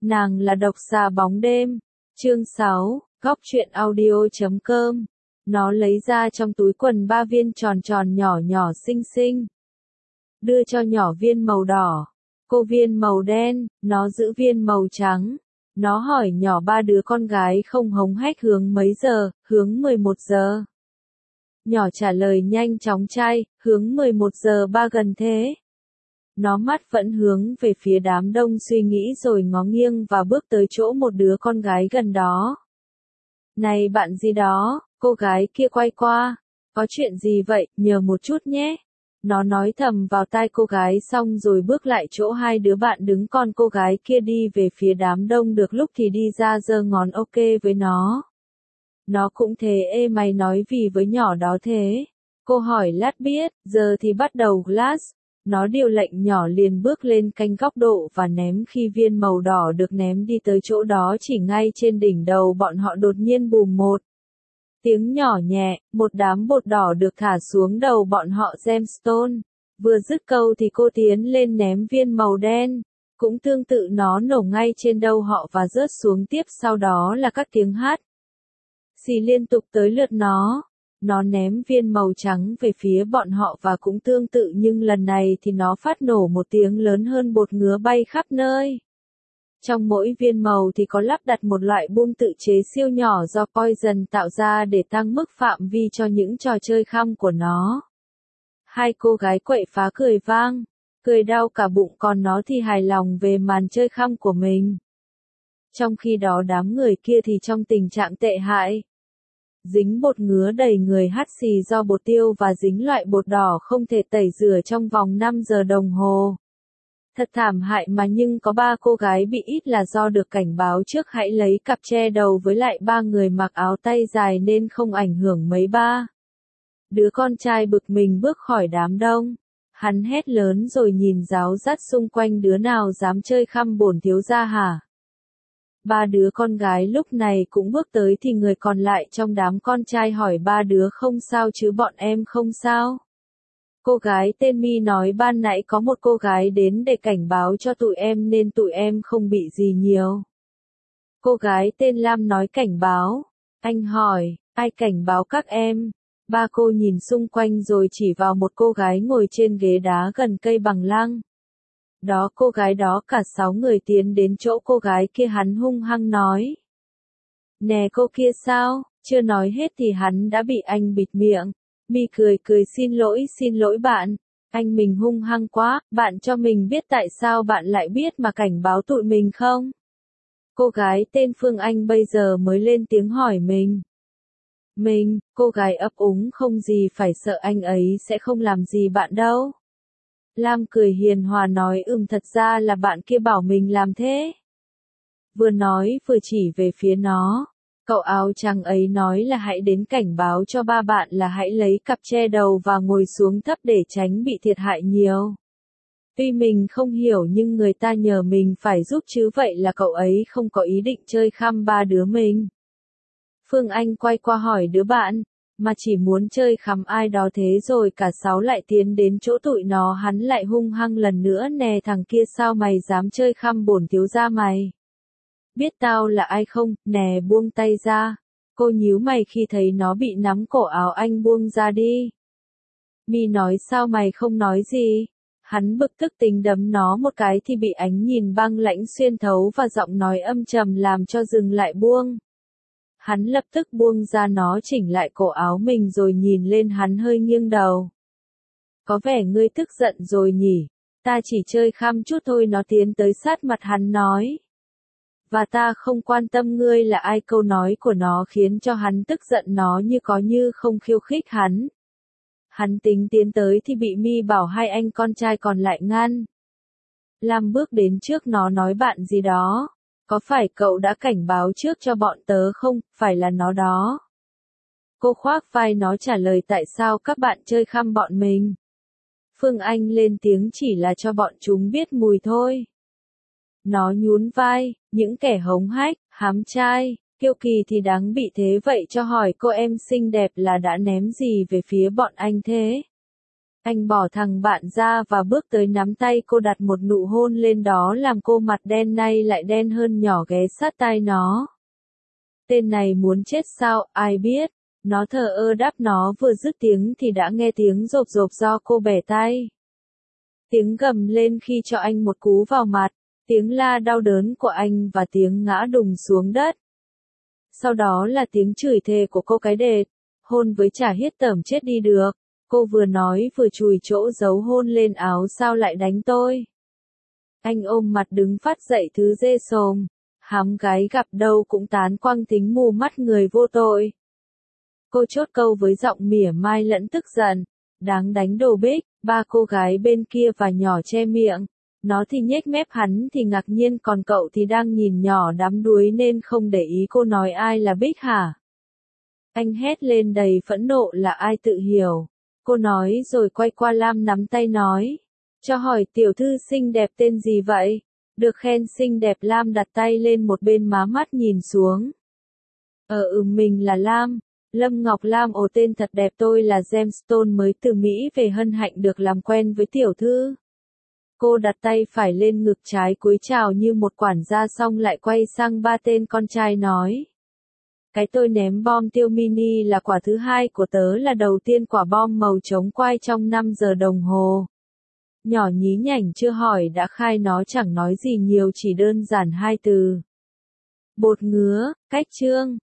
Nàng là độc xà bóng đêm. Chương 6, góc truyện audio.com. Nó lấy ra trong túi quần 3 viên tròn tròn nhỏ nhỏ xinh xinh. Đưa cho nhỏ viên màu đỏ. Cô viên màu đen, nó giữ viên màu trắng. Nó hỏi nhỏ 3 đứa con gái không hống hách hướng mấy giờ, hướng 11 giờ. Nhỏ trả lời nhanh chóng trai, hướng 11 giờ 3 gần thế. Nó mắt vẫn hướng về phía đám đông suy nghĩ rồi ngó nghiêng và bước tới chỗ một đứa con gái gần đó. Này bạn gì đó, cô gái kia quay qua. Có chuyện gì vậy, nhờ một chút nhé. Nó nói thầm vào tai cô gái xong rồi bước lại chỗ 2 đứa bạn đứng, còn cô gái kia đi về phía đám đông, được lúc thì đi ra giơ ngón ok với nó. Nó cũng thế. Ê mày nói vì với nhỏ đó thế. Cô hỏi lát biết, giờ thì bắt đầu class. Nó điều lệnh, nhỏ liền bước lên canh góc độ và ném. Khi viên màu đỏ được ném đi tới chỗ đó, chỉ ngay trên đỉnh đầu bọn họ đột nhiên bùm một tiếng nhỏ nhẹ, một đám bột đỏ được thả xuống đầu bọn họ. Gemstone. Vừa dứt câu thì cô tiến lên ném viên màu đen. Cũng tương tự, nó nổ ngay trên đầu họ và rớt xuống. Tiếp sau đó là các tiếng hát xì liên tục tới lượt nó. Nó ném viên màu trắng về phía bọn họ và cũng tương tự, nhưng lần này thì nó phát nổ một tiếng lớn hơn, bột ngứa bay khắp nơi. Trong mỗi viên màu thì có lắp đặt một loại bom tự chế siêu nhỏ do Poison tạo ra để tăng mức phạm vi cho những trò chơi khăm của nó. 2 cô gái quậy phá cười vang, cười đau cả bụng, còn nó thì hài lòng về màn chơi khăm của mình. Trong khi đó đám người kia thì trong tình trạng tệ hại. Dính bột ngứa đầy người, hắt xì do bột tiêu và dính loại bột đỏ không thể tẩy rửa trong vòng 5 giờ đồng hồ. Thật thảm hại mà, nhưng có 3 cô gái bị ít là do được cảnh báo trước hãy lấy cặp che đầu với lại 3 người mặc áo tay dài nên không ảnh hưởng mấy. 3 đứa con trai bực mình bước khỏi đám đông. Hắn hét lớn rồi nhìn giáo dắt xung quanh, đứa nào dám chơi khăm bổn thiếu gia hả? 3 đứa con gái lúc này cũng bước tới thì người còn lại trong đám con trai hỏi 3 đứa không sao chứ, bọn em không sao. Cô gái tên My nói ban nãy có một cô gái đến để cảnh báo cho tụi em nên tụi em không bị gì nhiều. Cô gái tên Lam nói cảnh báo. Anh hỏi, ai cảnh báo các em? 3 cô nhìn xung quanh rồi chỉ vào một cô gái ngồi trên ghế đá gần cây bằng lăng. Đó, cô gái đó. Cả 6 người tiến đến chỗ cô gái kia, hắn hung hăng nói. Nè cô kia sao? Chưa nói hết thì hắn đã bị anh bịt miệng. My cười cười, xin lỗi bạn. Anh mình hung hăng quá, bạn cho mình biết tại sao bạn lại biết mà cảnh báo tụi mình không? Cô gái tên Phương Anh bây giờ mới lên tiếng hỏi mình. Cô gái ấp úng, không gì phải sợ, anh ấy sẽ không làm gì bạn đâu. Lam cười hiền hòa nói thật ra là bạn kia bảo mình làm thế. Vừa nói vừa chỉ về phía nó. Cậu áo trắng ấy nói là hãy đến cảnh báo cho 3 bạn là hãy lấy cặp che đầu và ngồi xuống thấp để tránh bị thiệt hại nhiều. Tuy mình không hiểu nhưng người ta nhờ mình phải giúp chứ, vậy là cậu ấy không có ý định chơi khăm 3 đứa mình. Phương Anh quay qua hỏi đứa bạn, mà chỉ muốn chơi khăm ai đó thế, rồi cả 6 lại tiến đến chỗ tụi nó. Hắn lại hung hăng lần nữa, nè thằng kia, sao mày dám chơi khăm bổn thiếu gia mày? Biết tao là ai không? Nè buông tay ra. Cô nhíu mày khi thấy nó bị nắm cổ áo. Anh buông ra đi. My nói sao mày không nói gì? Hắn bực tức tính đấm nó một cái thì bị ánh nhìn băng lãnh xuyên thấu và giọng nói âm trầm làm cho dừng lại buông. Hắn lập tức buông ra nó, chỉnh lại cổ áo mình rồi nhìn lên hắn hơi nghiêng đầu. Có vẻ ngươi tức giận rồi nhỉ? Ta chỉ chơi khăm chút thôi. Nó tiến tới sát mặt hắn nói. Và ta không quan tâm ngươi là ai. Câu nói của nó khiến cho hắn tức giận, nó như có như không khiêu khích hắn. Hắn tính tiến tới thì bị My bảo 2 anh con trai còn lại ngăn. Lam bước đến trước nó nói bạn gì đó. Có phải cậu đã cảnh báo trước cho bọn tớ không? Phải là nó đó. Cô khoác vai nó trả lời, tại sao các bạn chơi khăm bọn mình? Phương Anh lên tiếng, chỉ là cho bọn chúng biết mùi thôi. Nó nhún vai, những kẻ hống hách, hám trai, kiêu kỳ thì đáng bị thế. Vậy cho hỏi cô em xinh đẹp là đã ném gì về phía bọn anh thế? Anh bỏ thằng bạn ra và bước tới nắm tay cô, đặt một nụ hôn lên đó làm cô mặt đen nay lại đen hơn, nhỏ ghé sát tai nó. Tên này muốn chết sao, ai biết. Nó thờ ơ đáp. Nó vừa dứt tiếng thì đã nghe tiếng rộp rộp do cô bẻ tay. Tiếng gầm lên khi cho anh một cú vào mặt, tiếng la đau đớn của anh và tiếng ngã đùng xuống đất. Sau đó là tiếng chửi thề của cô cái đệt, hôn với chả hiết tởm chết đi được. Cô vừa nói vừa chùi chỗ giấu hôn lên áo. Sao lại đánh tôi? Anh ôm mặt đứng phát dậy, thứ dê sồm. Hám gái gặp đâu cũng tán quăng, tính mù mắt người vô tội. Cô chốt câu với giọng mỉa mai lẫn tức giận. Đáng đánh đồ bích. Ba cô gái bên kia và nhỏ che miệng. Nó thì nhếch mép, hắn thì ngạc nhiên, còn cậu thì đang nhìn nhỏ đắm đuối nên không để ý cô nói ai là Bích hả? Anh hét lên đầy phẫn nộ. Là ai tự hiểu. Cô nói rồi quay qua Lam nắm tay nói. Cho hỏi tiểu thư xinh đẹp tên gì vậy? Được khen xinh đẹp. Lam đặt tay lên một bên má mắt nhìn xuống. Mình là Lam. Lâm Ngọc Lam. Ồ, tên thật đẹp. Tôi là Gemstone, mới từ Mỹ về, hân hạnh được làm quen với tiểu thư. Cô đặt tay phải lên ngực trái, cúi chào như một quản gia, xong lại quay sang ba tên con trai nói. Cái tôi ném bom tiêu mini là quả thứ hai của tớ, là đầu tiên quả bom màu chống quai trong 5 giờ đồng hồ. Nhỏ nhí nhảnh chưa hỏi đã khai, nó chẳng nói gì nhiều, chỉ đơn giản hai từ. Bột ngứa. Cách chương